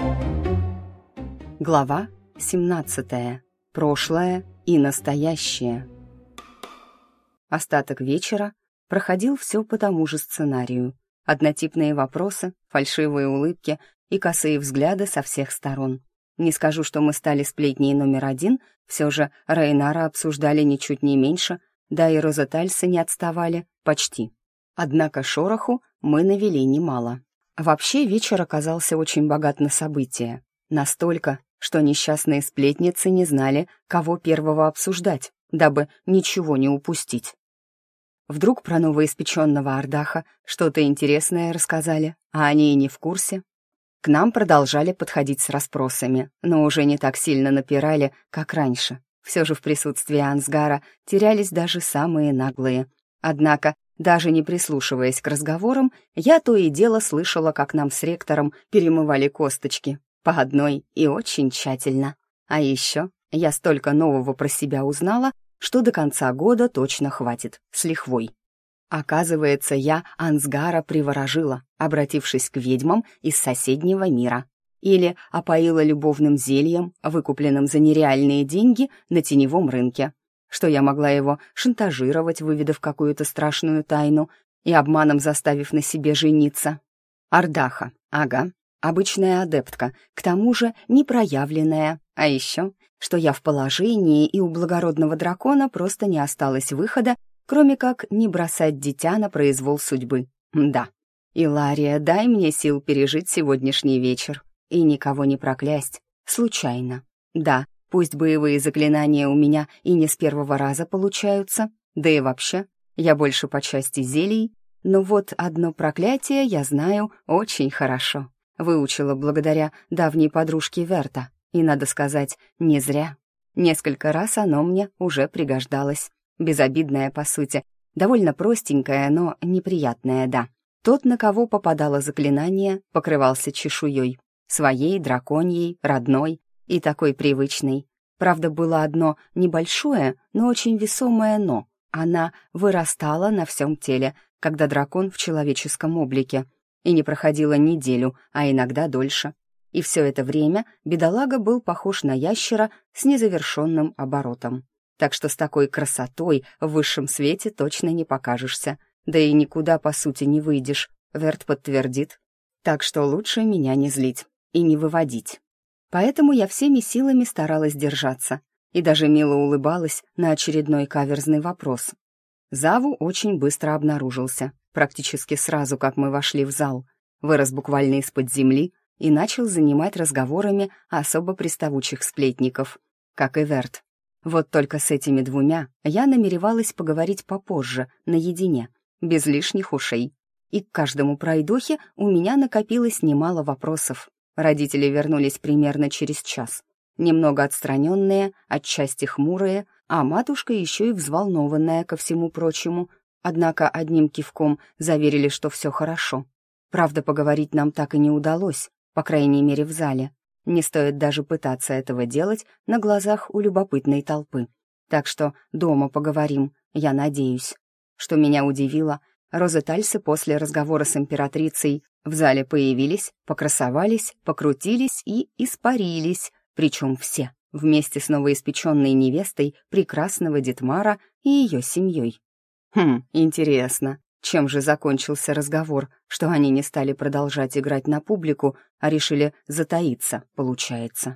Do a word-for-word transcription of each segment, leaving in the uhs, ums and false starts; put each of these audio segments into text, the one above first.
Глава семнадцатая. Прошлое и настоящее. Остаток вечера проходил все по тому же сценарию. Однотипные вопросы, фальшивые улыбки и косые взгляды со всех сторон. Не скажу, что мы стали сплетней номер один, все же Рейнара обсуждали ничуть не меньше, да и розетальсы не отставали, почти. Однако шороху мы навели немало. Вообще вечер оказался очень богат на события. Настолько, что несчастные сплетницы не знали, кого первого обсуждать, дабы ничего не упустить. Вдруг про новоиспеченного Ардаха что-то интересное рассказали, а они и не в курсе. К нам продолжали подходить с расспросами, но уже не так сильно напирали, как раньше. Все же в присутствии Ансгара терялись даже самые наглые. Однако, даже не прислушиваясь к разговорам, я то и дело слышала, как нам с ректором перемывали косточки. По одной и очень тщательно. А еще я столько нового про себя узнала, что до конца года точно хватит, с лихвой. Оказывается, я Ансгара приворожила, обратившись к ведьмам из соседнего мира. Или опоила любовным зельем, выкупленным за нереальные деньги на теневом рынке. Что я могла его шантажировать, выведав какую-то страшную тайну и обманом заставив на себе жениться. Ардаха, ага. Обычная адептка, к тому же непроявленная. А еще, что я в положении, и у благородного дракона просто не осталось выхода, кроме как не бросать дитя на произвол судьбы. Да. Илария, дай мне сил пережить сегодняшний вечер. И никого не проклясть. Случайно. Да, пусть боевые заклинания у меня и не с первого раза получаются, да и вообще, я больше по части зелий, но вот одно проклятие я знаю очень хорошо. Выучила благодаря давней подружке Верта. И, надо сказать, не зря. Несколько раз оно мне уже пригождалось. Безобидное, по сути. Довольно простенькое, но неприятное, да. Тот, на кого попадало заклинание, покрывался чешуей. Своей, драконьей, родной и такой привычной. Правда, было одно небольшое, но очень весомое «но». Она вырастала на всем теле, когда дракон в человеческом облике. И не проходила неделю, а иногда дольше. И все это время бедолага был похож на ящера с незавершенным оборотом. Так что с такой красотой в высшем свете точно не покажешься. Да и никуда, по сути, не выйдешь, Верт подтвердит. Так что лучше меня не злить и не выводить. Поэтому я всеми силами старалась держаться. И даже мило улыбалась на очередной каверзный вопрос. Заву очень быстро обнаружился. Практически сразу, как мы вошли в зал, вырос буквально из-под земли и начал занимать разговорами особо приставучих сплетников, как и Верт. Вот только с этими двумя я намеревалась поговорить попозже, наедине, без лишних ушей. И к каждому пройдохе у меня накопилось немало вопросов. Родители вернулись примерно через час. Немного отстраненные, отчасти хмурые, а матушка еще и взволнованная ко всему прочему. Однако одним кивком заверили, что все хорошо. Правда, поговорить нам так и не удалось, по крайней мере в зале. Не стоит даже пытаться этого делать на глазах у любопытной толпы. Так что дома поговорим, я надеюсь. Что меня удивило, розетальсы после разговора с императрицей в зале появились, покрасовались, покрутились и испарились, причем все, вместе с новоиспеченной невестой прекрасного Дитмара и ее семьей. Хм, интересно, чем же закончился разговор, что они не стали продолжать играть на публику, а решили затаиться, получается.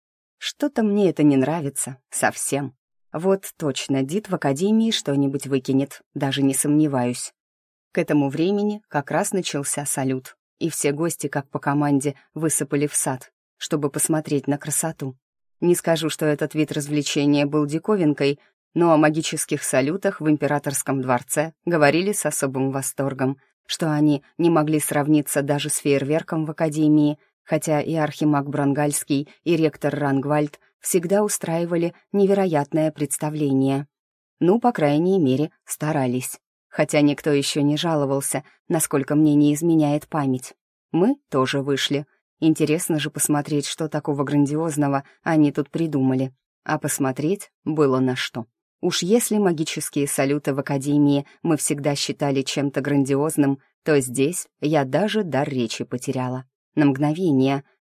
Что-то мне это не нравится, совсем. Вот точно Дит в академии что-нибудь выкинет, даже не сомневаюсь. К этому времени как раз начался салют, и все гости, как по команде, высыпали в сад, чтобы посмотреть на красоту. Не скажу, что этот вид развлечения был диковинкой, но о магических салютах в императорском дворце говорили с особым восторгом, что они не могли сравниться даже с фейерверком в академии, хотя и архимаг Бронгальский, и ректор Рангвальд всегда устраивали невероятное представление. Ну, по крайней мере, старались. Хотя никто еще не жаловался, насколько мне не изменяет память. Мы тоже вышли. Интересно же посмотреть, что такого грандиозного они тут придумали. А посмотреть было на что. Уж если магические салюты в академии мы всегда считали чем-то грандиозным, то здесь я даже дар речи потеряла. На мгновение,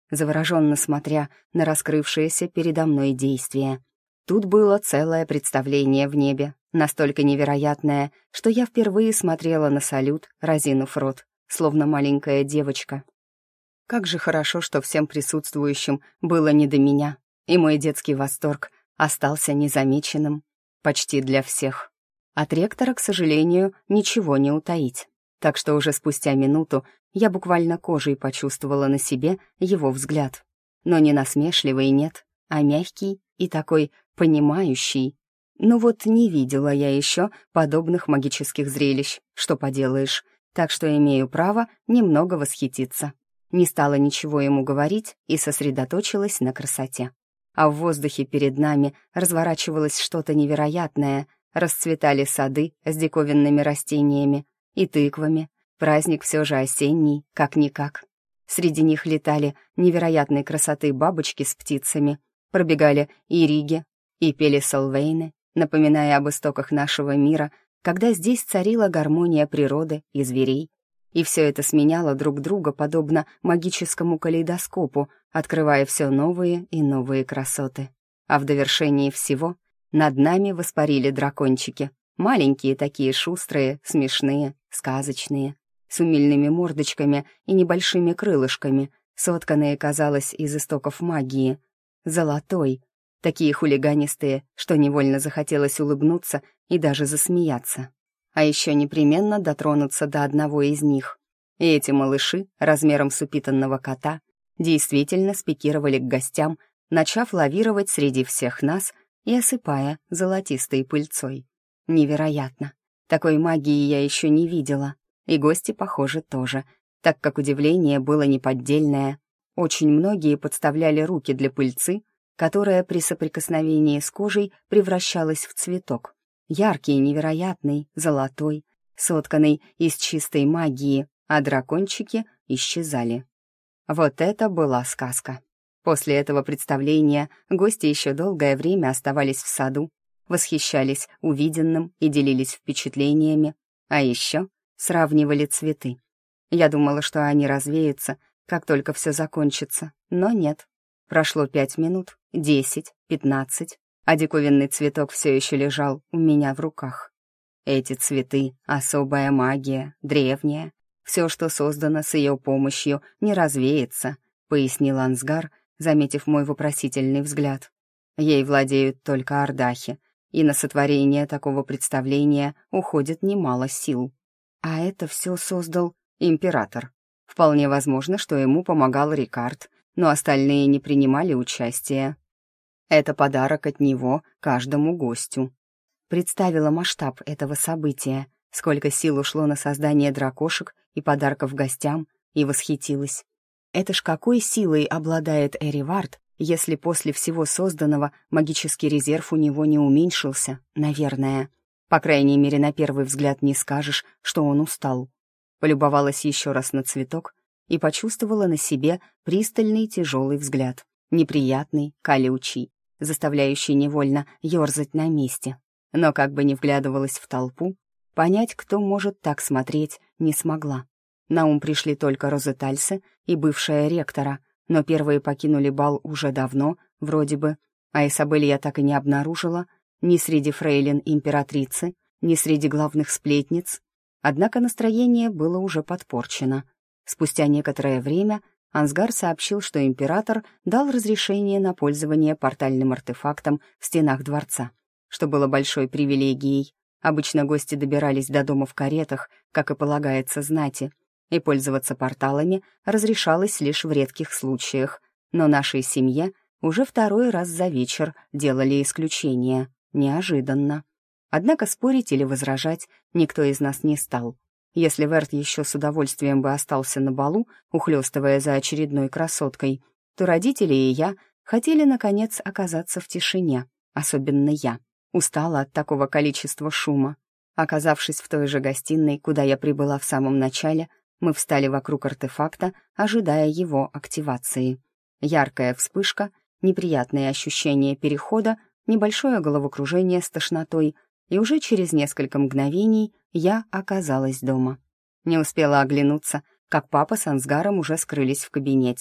завороженно смотря на раскрывшееся передо мной действие. Тут было целое представление в небе, настолько невероятное, что я впервые смотрела на салют, разинув рот, словно маленькая девочка. Как же хорошо, что всем присутствующим было не до меня, и мой детский восторг остался незамеченным почти для всех. От ректора, к сожалению, ничего не утаить, так что уже спустя минуту я буквально кожей почувствовала на себе его взгляд. Но не насмешливый, нет, а мягкий и такой понимающий. Ну вот не видела я еще подобных магических зрелищ, что поделаешь, так что имею право немного восхититься. Не стала ничего ему говорить и сосредоточилась на красоте. А в воздухе перед нами разворачивалось что-то невероятное, расцветали сады с диковинными растениями и тыквами. Праздник все же осенний, как-никак. Среди них летали невероятной красоты бабочки с птицами, пробегали ириги и пели солвейны, напоминая об истоках нашего мира, когда здесь царила гармония природы и зверей. И все это сменяло друг друга подобно магическому калейдоскопу, открывая все новые и новые красоты. А в довершении всего над нами воспарили дракончики, маленькие такие шустрые, смешные, сказочные, с умильными мордочками и небольшими крылышками, сотканные, казалось, из истоков магии. Золотой, такие хулиганистые, что невольно захотелось улыбнуться и даже засмеяться. А еще непременно дотронуться до одного из них. И эти малыши, размером с упитанного кота, действительно спикировали к гостям, начав лавировать среди всех нас и осыпая золотистой пыльцой. Невероятно. Такой магии я еще не видела. И гости, похоже, тоже, так как удивление было неподдельное. Очень многие подставляли руки для пыльцы, которая при соприкосновении с кожей превращалась в цветок. Яркий, невероятный, золотой, сотканный из чистой магии, а дракончики исчезали. Вот это была сказка. После этого представления гости еще долгое время оставались в саду, восхищались увиденным и делились впечатлениями, а еще сравнивали цветы. Я думала, что они развеются, как только все закончится, но нет. Прошло пять минут, десять, пятнадцать, а диковинный цветок все еще лежал у меня в руках. Эти цветы — особая магия, древняя. Все, что создано с ее помощью, не развеется, пояснил Ансгар, заметив мой вопросительный взгляд. Ей владеют только ардахи, и на сотворение такого представления уходит немало сил. А это все создал император. Вполне возможно, что ему помогал Рикард, но остальные не принимали участия. Это подарок от него каждому гостю. Представила масштаб этого события, сколько сил ушло на создание дракошек и подарков гостям, и восхитилась. Это ж какой силой обладает Эривард, если после всего созданного магический резерв у него не уменьшился, наверное. По крайней мере, на первый взгляд не скажешь, что он устал. Полюбовалась еще раз на цветок и почувствовала на себе пристальный тяжелый взгляд, неприятный, колючий, заставляющий невольно ерзать на месте. Но как бы ни вглядывалась в толпу, понять, кто может так смотреть, не смогла. На ум пришли только Розетальсы и бывшая ректора, но первые покинули бал уже давно, вроде бы, а Исабель я так и не обнаружила ни среди фрейлин императрицы, ни среди главных сплетниц. Однако настроение было уже подпорчено. Спустя некоторое время Ансгар сообщил, что император дал разрешение на пользование портальным артефактом в стенах дворца, что было большой привилегией. Обычно гости добирались до дома в каретах, как и полагается знати, и пользоваться порталами разрешалось лишь в редких случаях, но нашей семье уже второй раз за вечер делали исключение. Неожиданно. Однако спорить или возражать никто из нас не стал. Если Верт еще с удовольствием бы остался на балу, ухлёстывая за очередной красоткой, то родители и я хотели, наконец, оказаться в тишине, особенно я. Устала от такого количества шума. Оказавшись в той же гостиной, куда я прибыла в самом начале, мы встали вокруг артефакта, ожидая его активации. Яркая вспышка, неприятные ощущения перехода, небольшое головокружение с тошнотой, и уже через несколько мгновений я оказалась дома. Не успела оглянуться, как папа с Ансгаром уже скрылись в кабинете.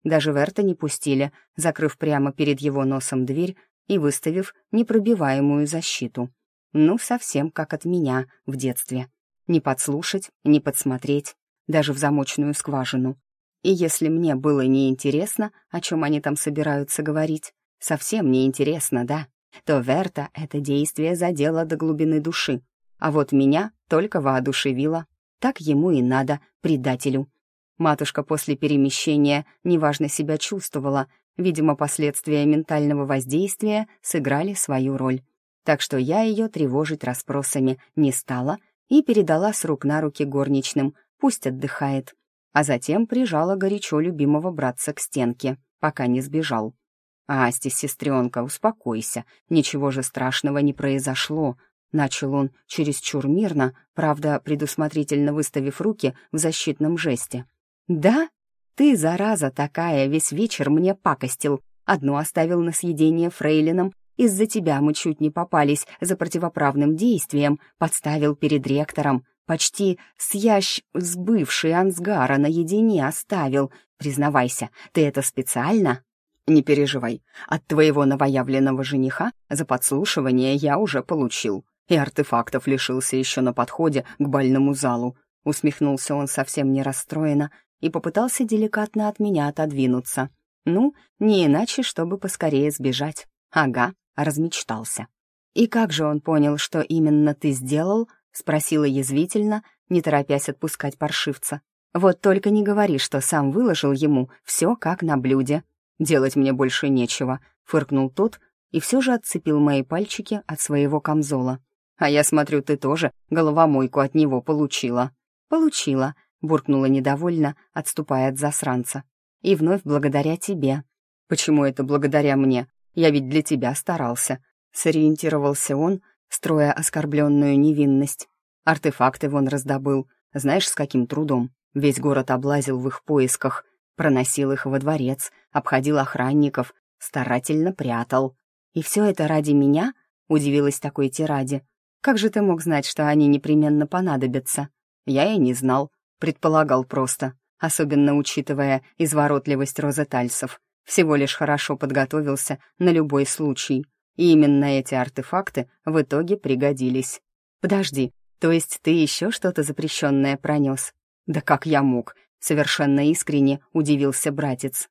Даже Верта не пустили, закрыв прямо перед его носом дверь и выставив непробиваемую защиту. Ну, совсем как от меня в детстве. Не подслушать, не подсмотреть, даже в замочную скважину. И если мне было неинтересно, о чем они там собираются говорить, совсем неинтересно, да, то Верта это действие задело до глубины души, а вот меня только воодушевило. Так ему и надо, предателю. Матушка после перемещения неважно себя чувствовала, видимо, последствия ментального воздействия сыграли свою роль. Так что я ее тревожить расспросами не стала и передала с рук на руки горничным, пусть отдыхает, а затем прижала горячо любимого братца к стенке, пока не сбежал. «Асти, сестренка, успокойся, ничего же страшного не произошло», — начал он чересчур мирно, правда, предусмотрительно выставив руки в защитном жесте. «Да? Ты, зараза такая, весь вечер мне пакостил, одну оставил на съедение фрейлинам, из-за тебя мы чуть не попались за противоправным действием, подставил перед ректором, почти с ящ... с бывшей Ансгара наедине оставил. Признавайся, ты это специально?» «Не переживай, от твоего новоявленного жениха за подслушивание я уже получил, и артефактов лишился еще на подходе к бальному залу», усмехнулся он совсем не расстроенно и попытался деликатно от меня отодвинуться. Ну, не иначе, чтобы поскорее сбежать. Ага, размечтался. «И как же он понял, что именно ты сделал?» — спросила язвительно, не торопясь отпускать паршивца. «Вот только не говори, что сам выложил ему все как на блюде». «Делать мне больше нечего», — фыркнул тот и все же отцепил мои пальчики от своего камзола. «А я смотрю, ты тоже головомойку от него получила». «Получила», — буркнула недовольно, отступая от засранца. «И вновь благодаря тебе». «Почему это благодаря мне? Я ведь для тебя старался», — сориентировался он, строя оскорбленную невинность. «Артефакты вон раздобыл. Знаешь, с каким трудом? Весь город облазил в их поисках, проносил их во дворец, обходил охранников, старательно прятал. И все это ради меня?» — удивилась такой тираде. «Как же ты мог знать, что они непременно понадобятся?» «Я и не знал, предполагал просто, особенно учитывая изворотливость розетальсов. Всего лишь хорошо подготовился на любой случай. И именно эти артефакты в итоге пригодились». «Подожди, то есть ты еще что-то запрещенное пронес?» «Да как я мог?» — совершенно искренне удивился братец.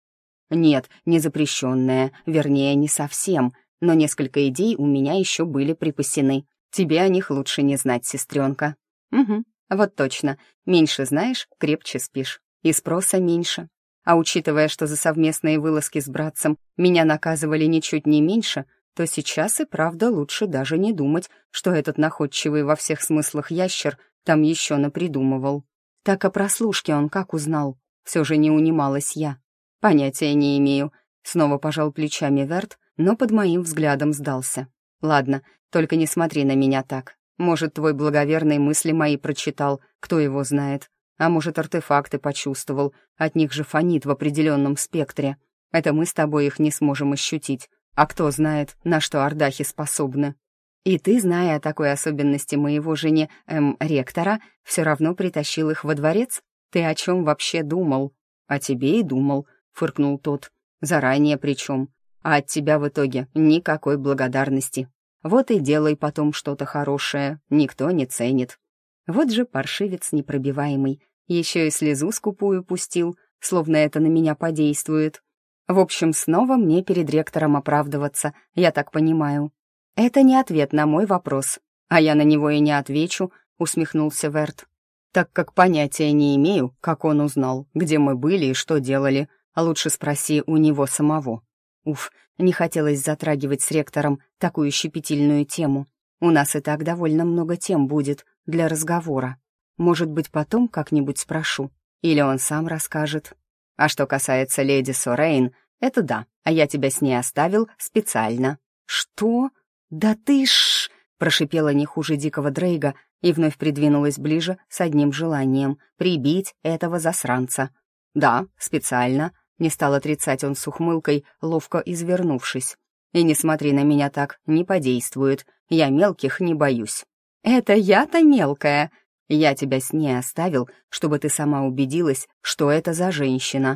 «Нет, не запрещенное, вернее, не совсем, но несколько идей у меня еще были припасены. Тебе о них лучше не знать, сестренка». «Угу, вот точно. Меньше знаешь, крепче спишь. И спроса меньше. А учитывая, что за совместные вылазки с братцем меня наказывали ничуть не меньше, то сейчас и правда лучше даже не думать, что этот находчивый во всех смыслах ящер там еще напридумывал». «Так о прослушке он как узнал?» Все же не унималась я. «Понятия не имею», — снова пожал плечами Верт, но под моим взглядом сдался. «Ладно, только не смотри на меня так. Может, твой благоверный мысли мои прочитал, кто его знает. А может, артефакты почувствовал, от них же фонит в определенном спектре. Это мы с тобой их не сможем ощутить. А кто знает, на что ордахи способны. И ты, зная о такой особенности моего жени, эм, ректора, все равно притащил их во дворец? Ты о чем вообще думал?» «О тебе и думал», — фыркнул тот. «Заранее причем. А от тебя в итоге никакой благодарности. Вот и делай потом что-то хорошее, никто не ценит». Вот же паршивец непробиваемый. Еще и слезу скупую пустил, словно это на меня подействует. В общем, снова мне перед ректором оправдываться, я так понимаю. «Это не ответ на мой вопрос, а я на него и не отвечу», — усмехнулся Верт. «Так как понятия не имею, как он узнал, где мы были и что делали, а лучше спроси у него самого». Уф, не хотелось затрагивать с ректором такую щепетильную тему. У нас и так довольно много тем будет для разговора. Может быть, потом как-нибудь спрошу, или он сам расскажет. А что касается леди Сорейн, это да, а я тебя с ней оставил специально». «Что? Да ты ж...» — прошипела не хуже дикого Дрейга и вновь придвинулась ближе с одним желанием — прибить этого засранца. «Да, специально», — не стал отрицать он с ухмылкой, ловко извернувшись. «И не смотри на меня так, не подействует, я мелких не боюсь». «Это я-то мелкая!» «Я тебя с ней оставил, чтобы ты сама убедилась, что это за женщина», —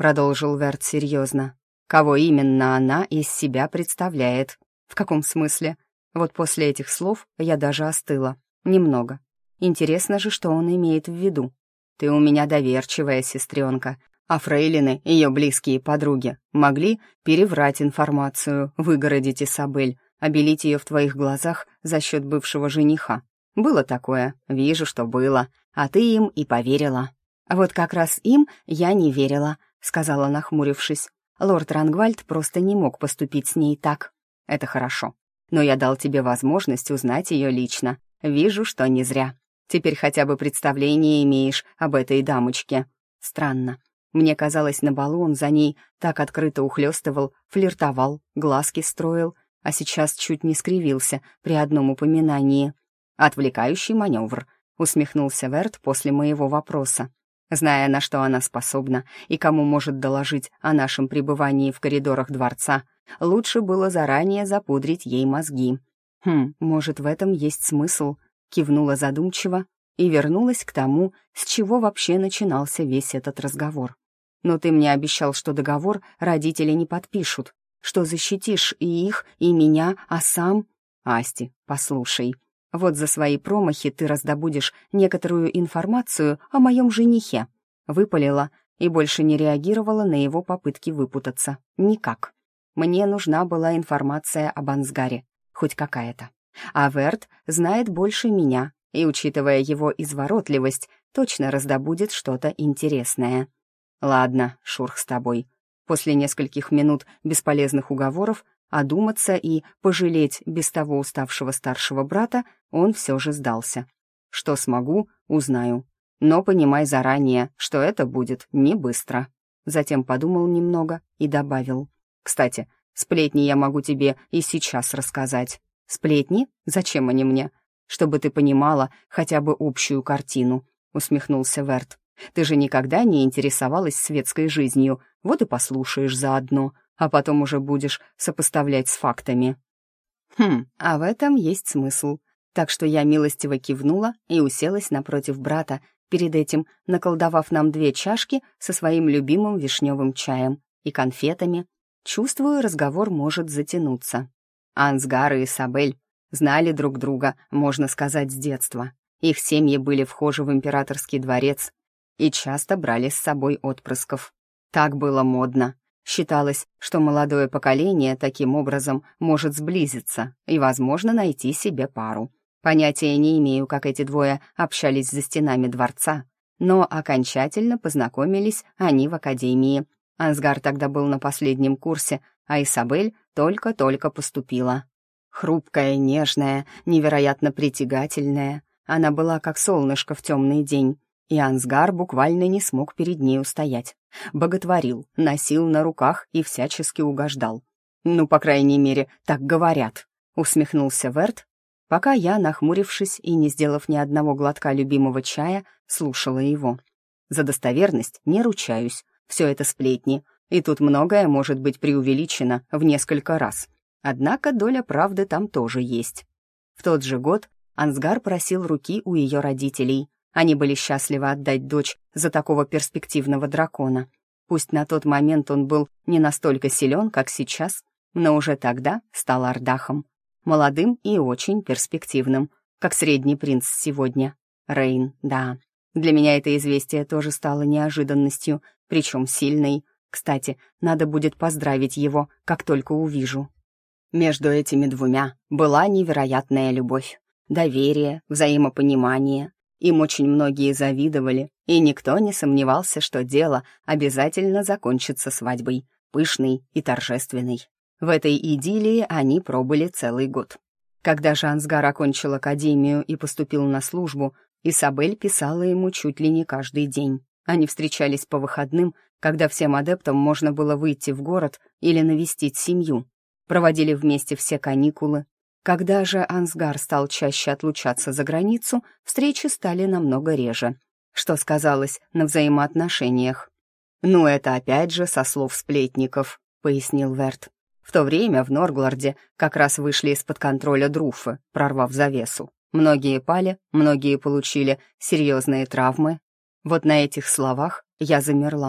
продолжил Верт серьезно. «Кого именно она из себя представляет?» «В каком смысле?» Вот после этих слов я даже остыла. Немного. Интересно же, что он имеет в виду. «Ты у меня доверчивая сестренка, а фрейлины, ее близкие подруги, могли переврать информацию, выгородить Исабель, обелить ее в твоих глазах за счет бывшего жениха. Было такое, вижу, что было, а ты им и поверила». «Вот как раз им я не верила», — сказала, нахмурившись. «Лорд Рангвальд просто не мог поступить с ней так». «Это хорошо. Но я дал тебе возможность узнать ее лично. Вижу, что не зря. Теперь хотя бы представление имеешь об этой дамочке». Странно. Мне казалось, на балу он за ней так открыто ухлёстывал, флиртовал, глазки строил, а сейчас чуть не скривился при одном упоминании. «Отвлекающий маневр», — усмехнулся Верт после моего вопроса. Зная, на что она способна и кому может доложить о нашем пребывании в коридорах дворца, лучше было заранее запудрить ей мозги. «Хм, может, в этом есть смысл?» — кивнула задумчиво и вернулась к тому, с чего вообще начинался весь этот разговор. «Но ты мне обещал, что договор родители не подпишут, что защитишь и их, и меня, а сам...» «Асти, послушай, вот за свои промахи ты раздобудешь некоторую информацию о моем женихе». Выпалила и больше не реагировала на его попытки выпутаться. Никак. Мне нужна была информация об Ансгаре, хоть какая-то. А Верт знает больше меня, и, учитывая его изворотливость, точно раздобудет что-то интересное. «Ладно, шурх с тобой». После нескольких минут бесполезных уговоров одуматься и пожалеть без того уставшего старшего брата, он все же сдался. «Что смогу, узнаю. Но понимай заранее, что это будет не быстро». Затем подумал немного и добавил. «Кстати, сплетни я могу тебе и сейчас рассказать». «Сплетни? Зачем они мне?» «Чтобы ты понимала хотя бы общую картину», — усмехнулся Верт. «Ты же никогда не интересовалась светской жизнью, вот и послушаешь заодно, а потом уже будешь сопоставлять с фактами». «Хм, а в этом есть смысл». Так что я милостиво кивнула и уселась напротив брата, перед этим наколдовав нам две чашки со своим любимым вишневым чаем и конфетами. Чувствую, разговор может затянуться. Ансгар и Исабель знали друг друга, можно сказать, с детства. Их семьи были вхожи в императорский дворец и часто брали с собой отпрысков. Так было модно. Считалось, что молодое поколение таким образом может сблизиться и, возможно, найти себе пару. Понятия не имею, как эти двое общались за стенами дворца, но окончательно познакомились они в академии. Ансгар тогда был на последнем курсе, а Исабель только-только поступила. Хрупкая, нежная, невероятно притягательная, она была как солнышко в темный день, и Ансгар буквально не смог перед ней устоять. Боготворил, носил на руках и всячески угождал. «Ну, по крайней мере, так говорят», — усмехнулся Верт, пока я, нахмурившись и не сделав ни одного глотка любимого чая, слушала его. За достоверность не ручаюсь, все это сплетни, и тут многое может быть преувеличено в несколько раз. Однако доля правды там тоже есть. В тот же год Ансгар просил руки у ее родителей. Они были счастливы отдать дочь за такого перспективного дракона. Пусть на тот момент он был не настолько силен, как сейчас, но уже тогда стал Ардахом. Молодым и очень перспективным, как средний принц сегодня. Рейн, да. Для меня это известие тоже стало неожиданностью, причем сильной. Кстати, надо будет поздравить его, как только увижу. Между этими двумя была невероятная любовь, доверие, взаимопонимание. Им очень многие завидовали, и никто не сомневался, что дело обязательно закончится свадьбой, пышной и торжественной. В этой идиллии они пробыли целый год. Когда же Ансгар окончил академию и поступил на службу, Исабель писала ему чуть ли не каждый день. Они встречались по выходным, когда всем адептам можно было выйти в город или навестить семью. Проводили вместе все каникулы. Когда же Ансгар стал чаще отлучаться за границу, встречи стали намного реже, что сказалось на взаимоотношениях. «Ну, это опять же со слов сплетников», — пояснил Верт. В то время в Норгларде как раз вышли из-под контроля Друфы, прорвав завесу. Многие пали, многие получили серьезные травмы. Вот на этих словах я замерла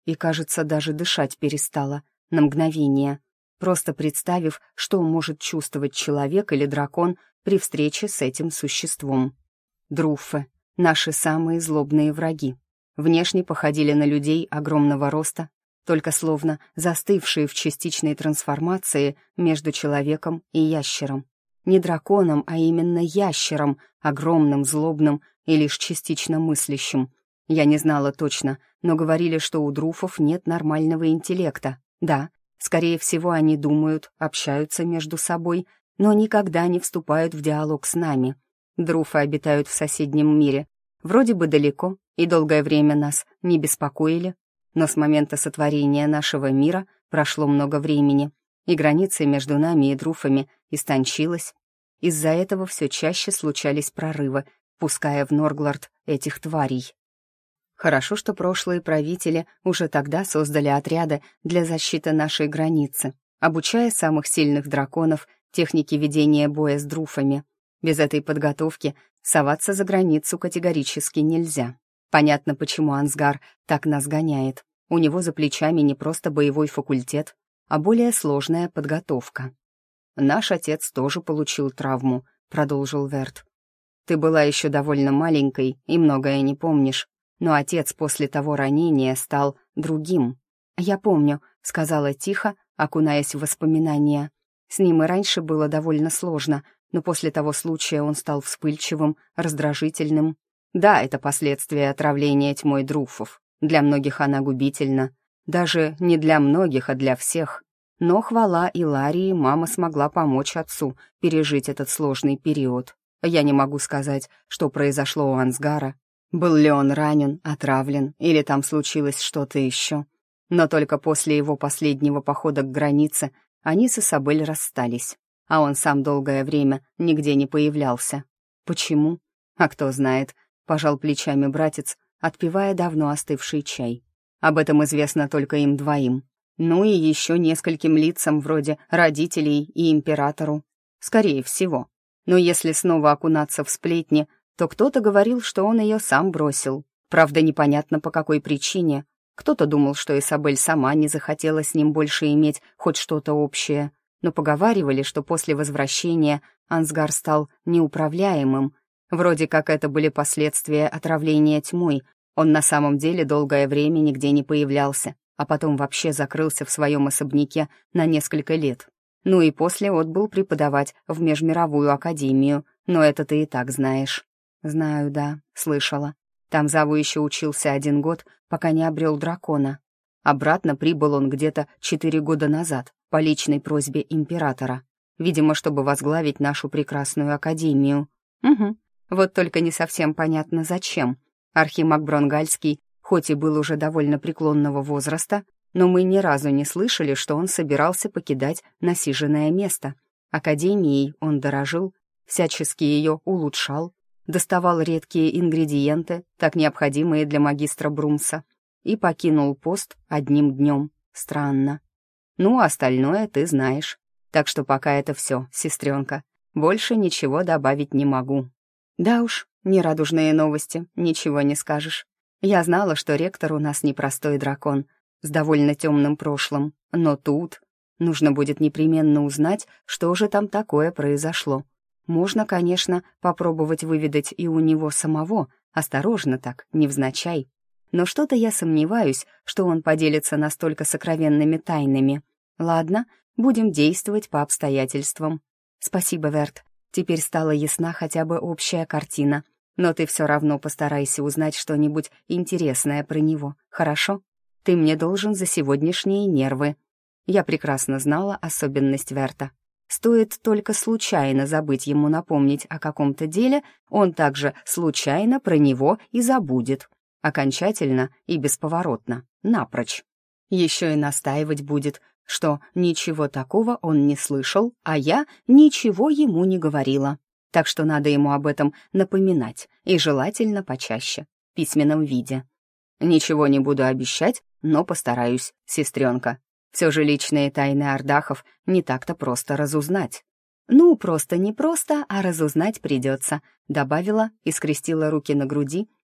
и, кажется, даже дышать перестала на мгновение, просто представив, что может чувствовать человек или дракон при встрече с этим существом. Друффы — наши самые злобные враги. Внешне походили на людей огромного роста, только словно застывшие в частичной трансформации между человеком и ящером. Не драконом, а именно ящером, огромным, злобным и лишь частично мыслящим. Я не знала точно, но говорили, что у друфов нет нормального интеллекта. Да, скорее всего, они думают, общаются между собой, но никогда не вступают в диалог с нами. Друфы обитают в соседнем мире, вроде бы далеко, и долгое время нас не беспокоили, но с момента сотворения нашего мира прошло много времени, и граница между нами и друфами истончилась. Из-за этого все чаще случались прорывы, пуская в Норглард этих тварей. Хорошо, что прошлые правители уже тогда создали отряды для защиты нашей границы, обучая самых сильных драконов технике ведения боя с друфами. Без этой подготовки соваться за границу категорически нельзя. Понятно, почему Ансгар так нас гоняет. У него за плечами не просто боевой факультет, а более сложная подготовка. «Наш отец тоже получил травму», — продолжил Верт. «Ты была еще довольно маленькой и многое не помнишь, но отец после того ранения стал другим». «Я помню», — сказала тихо, окунаясь в воспоминания. «С ним и раньше было довольно сложно, но после того случая он стал вспыльчивым, раздражительным. Да, это последствия отравления тьмой друфов. Для многих она губительна. Даже не для многих, а для всех. Но хвала Иларии, мама смогла помочь отцу пережить этот сложный период. Я не могу сказать, что произошло у Ансгара. Был ли он ранен, отравлен, или там случилось что-то еще. Но только после его последнего похода к границе они с Исабель расстались, а он сам долгое время нигде не появлялся. Почему? А кто знает, пожал плечами братец, отпивая давно остывший чай. Об этом известно только им двоим. Ну и еще нескольким лицам вроде родителей и императору. Скорее всего. Но если снова окунаться в сплетни, то кто-то говорил, что он ее сам бросил. Правда, непонятно по какой причине. Кто-то думал, что Исабель сама не захотела с ним больше иметь хоть что-то общее. Но поговаривали, что после возвращения Ансгар стал неуправляемым. Вроде как это были последствия отравления тьмой. Он на самом деле долгое время нигде не появлялся, а потом вообще закрылся в своем особняке на несколько лет. Ну и после отбыл преподавать в Межмировую академию, но это ты и так знаешь. Знаю, да, слышала. Там Заву еще учился один год, пока не обрел дракона. Обратно прибыл он где-то четыре года назад, по личной просьбе императора. Видимо, чтобы возглавить нашу прекрасную академию. Угу, вот только не совсем понятно, зачем. Архимаг Бронгальский, хоть и был уже довольно преклонного возраста, но мы ни разу не слышали, что он собирался покидать насиженное место. Академией он дорожил, всячески ее улучшал, доставал редкие ингредиенты, так необходимые для магистра Брумса, и покинул пост одним днем. Странно. Ну, остальное ты знаешь. Так что пока это все, сестренка. Больше ничего добавить не могу. Да уж, нерадужные новости, ничего не скажешь. Я знала, что ректор у нас непростой дракон, с довольно темным прошлым, но тут нужно будет непременно узнать, что же там такое произошло. Можно, конечно, попробовать выведать и у него самого, осторожно так, невзначай. Но что-то я сомневаюсь, что он поделится настолько сокровенными тайнами. Ладно, будем действовать по обстоятельствам. Спасибо, Верт. Теперь стала ясна хотя бы общая картина. Но ты все равно постарайся узнать что-нибудь интересное про него, хорошо? Ты мне должен за сегодняшние нервы. Я прекрасно знала особенность Верта. Стоит только случайно забыть ему напомнить о каком-то деле, он также случайно про него и забудет. Окончательно и бесповоротно, напрочь. Еще и настаивать будет, что ничего такого он не слышал, а я ничего ему не говорила. Так что надо ему об этом напоминать, и желательно почаще, в письменном виде. Ничего не буду обещать, но постараюсь, сестренка. Все же личные тайны Ардахов не так-то просто разузнать. «Ну, просто не просто, а разузнать придется», добавила и скрестила руки на груди,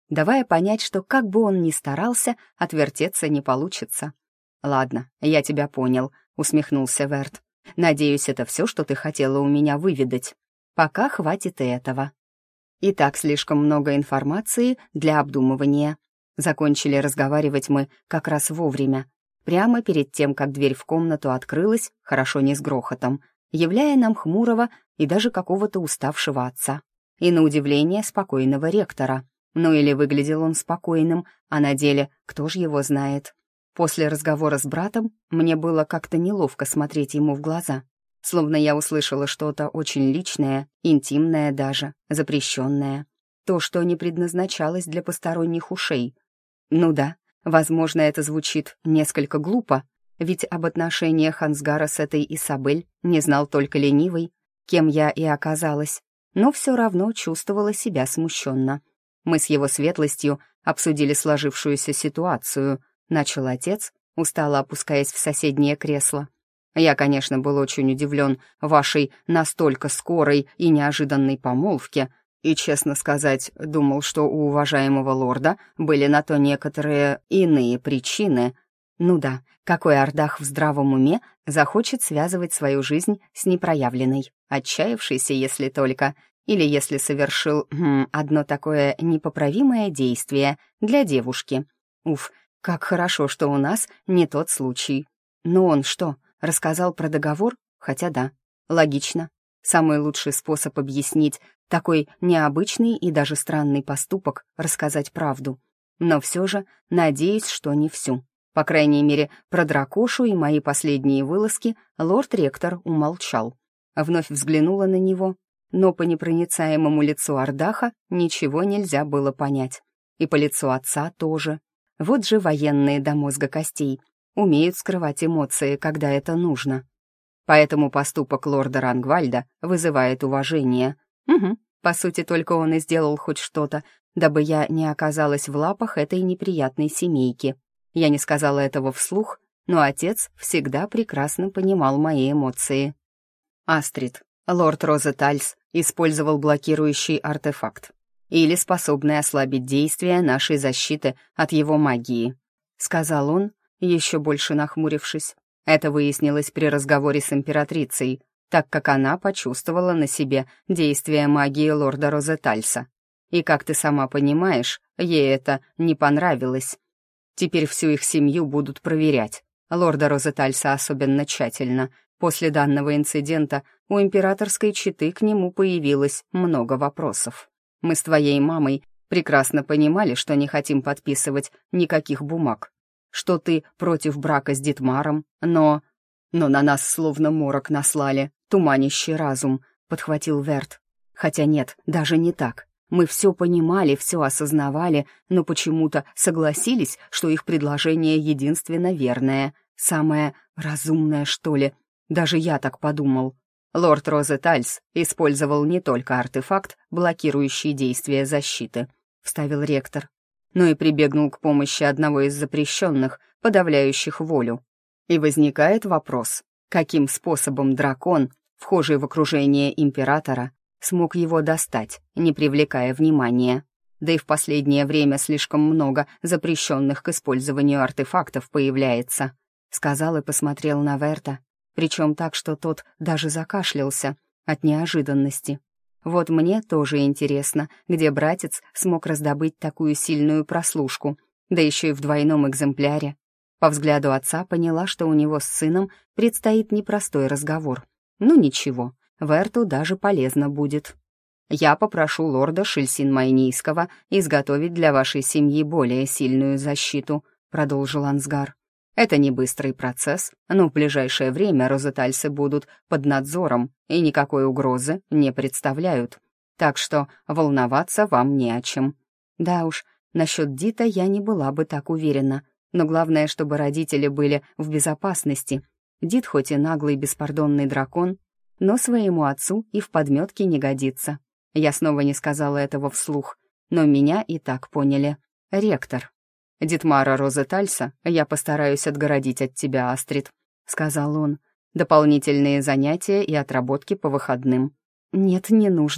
давая понять, что как бы он ни старался, отвертеться не получится. «Ладно, я тебя понял», — усмехнулся Верт. «Надеюсь, это все, что ты хотела у меня выведать. Пока хватит и этого». И так слишком много информации для обдумывания. Закончили разговаривать мы как раз вовремя, прямо перед тем, как дверь в комнату открылась, хорошо не с грохотом, являя нам хмурого и даже какого-то уставшего отца. И, на удивление, спокойного ректора. Ну или выглядел он спокойным, а на деле кто ж его знает. После разговора с братом мне было как-то неловко смотреть ему в глаза, словно я услышала что-то очень личное, интимное даже, запрещенное. То, что не предназначалось для посторонних ушей. Ну да, возможно, это звучит несколько глупо, ведь об отношениях Ансгара с этой Исабель не знал только ленивый, кем я и оказалась, но все равно чувствовала себя смущенно. Мы с его светлостью обсудили сложившуюся ситуацию, начал отец, устало опускаясь в соседнее кресло. Я, конечно, был очень удивлен вашей настолько скорой и неожиданной помолвке, и, честно сказать, думал, что у уважаемого лорда были на то некоторые иные причины. Ну да, какой Ардах в здравом уме захочет связывать свою жизнь с непроявленной, отчаявшейся, если только, или если совершил хм, одно такое непоправимое действие для девушки. Уф, как хорошо, что у нас не тот случай. Но он что, рассказал про договор? Хотя да, логично. Самый лучший способ объяснить такой необычный и даже странный поступок — рассказать правду. Но все же надеюсь, что не всю. По крайней мере, про дракошу и мои последние вылазки лорд-ректор умолчал. Вновь взглянула на него, но по непроницаемому лицу Ардаха ничего нельзя было понять. И по лицу отца тоже. Вот же военные до мозга костей. Умеют скрывать эмоции, когда это нужно. Поэтому поступок лорда Рангвальда вызывает уважение. Угу, по сути, только он и сделал хоть что-то, дабы я не оказалась в лапах этой неприятной семейки. Я не сказала этого вслух, но отец всегда прекрасно понимал мои эмоции. «Астрид, лорд Розетальс использовал блокирующий артефакт или способный ослабить действие нашей защиты от его магии», — сказал он, еще больше нахмурившись. Это выяснилось при разговоре с императрицей, так как она почувствовала на себе действие магии лорда Розетальса. И, как ты сама понимаешь, ей это не понравилось. Теперь всю их семью будут проверять. Лорда Розетальса особенно тщательно. После данного инцидента у императорской четы к нему появилось много вопросов. Мы с твоей мамой прекрасно понимали, что не хотим подписывать никаких бумаг, что ты против брака с Дитмаром, но... Но на нас словно морок наслали, туманящий разум, подхватил Верт. Хотя нет, даже не так. Мы все понимали, все осознавали, но почему-то согласились, что их предложение единственно верное, самое разумное, что ли. Даже я так подумал. Лорд Розетальс использовал не только артефакт, блокирующий действие защиты, вставил ректор, но и прибегнул к помощи одного из запрещенных, подавляющих волю. И возникает вопрос, каким способом дракон, вхожий в окружение императора, смог его достать, не привлекая внимания. Да и в последнее время слишком много запрещенных к использованию артефактов появляется, сказал и посмотрел на Верта, причем так, что тот даже закашлялся от неожиданности. Вот мне тоже интересно, где братец смог раздобыть такую сильную прослушку, да еще и в двойном экземпляре. По взгляду отца поняла, что у него с сыном предстоит непростой разговор. Ну ничего, Верту даже полезно будет. Я попрошу лорда Шельсин-Майнийского изготовить для вашей семьи более сильную защиту, продолжил Ансгар. Это не быстрый процесс, но в ближайшее время розетальсы будут под надзором и никакой угрозы не представляют. Так что волноваться вам не о чем. Да уж, насчет Дита я не была бы так уверена, но главное, чтобы родители были в безопасности. Дит хоть и наглый беспардонный дракон, но своему отцу и в подметке не годится. Я снова не сказала этого вслух, но меня и так поняли. Ректор. «Дитмара Розетальса я постараюсь отгородить от тебя, Астрид», — сказал он. «Дополнительные занятия и отработки по выходным». «Нет, не нужно»,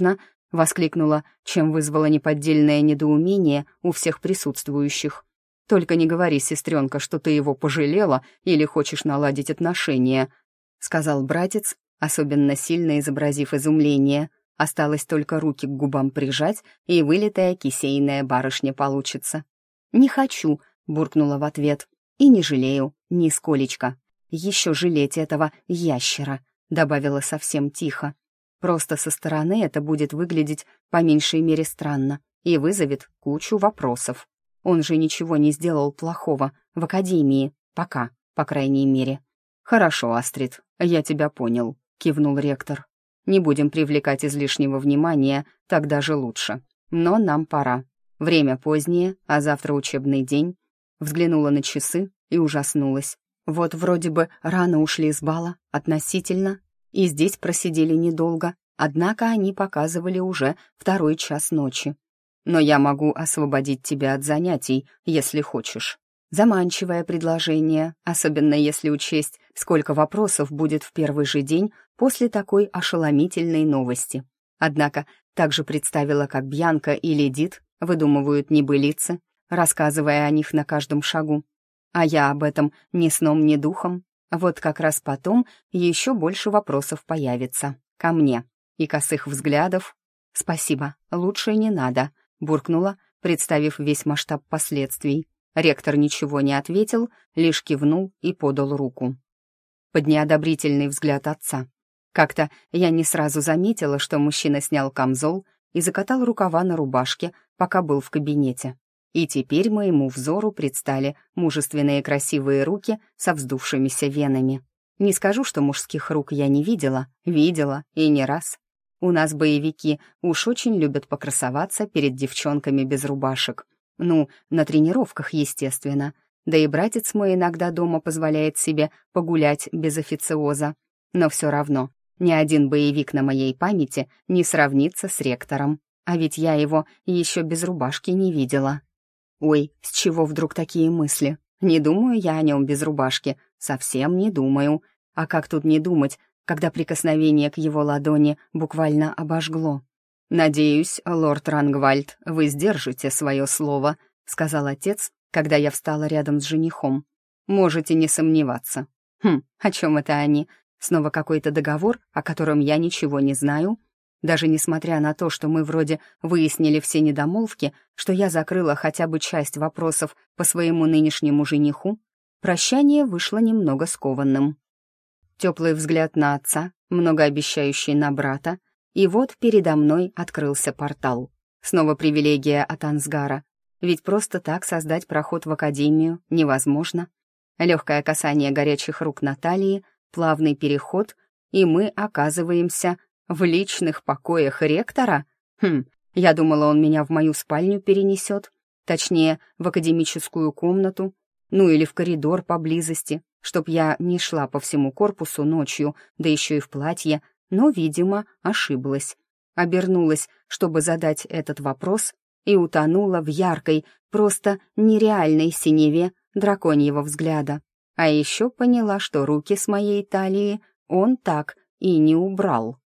— воскликнула, чем вызвало неподдельное недоумение у всех присутствующих. «Только не говори, сестренка, что ты его пожалела или хочешь наладить отношения», — сказал братец, особенно сильно изобразив изумление. Осталось только руки к губам прижать, и вылитая кисейная барышня получится. «Не хочу», — буркнула в ответ. «И не жалею, нисколечко. Еще жалеть этого ящера», — добавила совсем тихо. «Просто со стороны это будет выглядеть по меньшей мере странно и вызовет кучу вопросов. Он же ничего не сделал плохого в академии, пока, по крайней мере». «Хорошо, Астрид, я тебя понял», — кивнул ректор. «Не будем привлекать излишнего внимания, так даже лучше. Но нам пора. Время позднее, а завтра учебный день». Взглянула на часы и ужаснулась. Вот вроде бы рано ушли с бала, относительно, и здесь просидели недолго, однако они показывали уже второй час ночи. «Но я могу освободить тебя от занятий, если хочешь». Заманчивое предложение, особенно если учесть, сколько вопросов будет в первый же день после такой ошеломительной новости. Однако также представила, как Бьянка и Ледит выдумывают небылицы, рассказывая о них на каждом шагу. А я об этом ни сном, ни духом. Вот как раз потом еще больше вопросов появится. Ко мне. И косых взглядов. «Спасибо, лучше не надо», — буркнула, представив весь масштаб последствий. Ректор ничего не ответил, лишь кивнул и подал руку. Под неодобрительный взгляд отца. Как-то я не сразу заметила, что мужчина снял камзол и закатал рукава на рубашке, пока был в кабинете. И теперь моему взору предстали мужественные красивые руки со вздувшимися венами. Не скажу, что мужских рук я не видела, видела и не раз. У нас боевики уж очень любят покрасоваться перед девчонками без рубашек. Ну, на тренировках, естественно. Да и братец мой иногда дома позволяет себе погулять без официоза. Но все равно, ни один боевик на моей памяти не сравнится с ректором. А ведь я его еще без рубашки не видела. Ой, с чего вдруг такие мысли? Не думаю я о нем без рубашки, совсем не думаю. А как тут не думать, когда прикосновение к его ладони буквально обожгло? «Надеюсь, лорд Рангвальд, вы сдержите свое слово», — сказал отец, когда я встала рядом с женихом. «Можете не сомневаться». «Хм, о чем это они? Снова какой-то договор, о котором я ничего не знаю?» Даже несмотря на то, что мы вроде выяснили все недомолвки, что я закрыла хотя бы часть вопросов по своему нынешнему жениху, прощание вышло немного скованным. Теплый взгляд на отца, многообещающий на брата, и вот передо мной открылся портал. Снова привилегия от Ансгара, ведь просто так создать проход в академию невозможно. Легкое касание горячих рук на талии, плавный переход, и мы оказываемся в личных покоях ректора? Хм, я думала, он меня в мою спальню перенесет, точнее, в академическую комнату, ну или в коридор поблизости, чтоб я не шла по всему корпусу ночью, да еще и в платье, но, видимо, ошиблась. Обернулась, чтобы задать этот вопрос, и утонула в яркой, просто нереальной синеве драконьего взгляда. А еще поняла, что руки с моей талии он так и не убрал.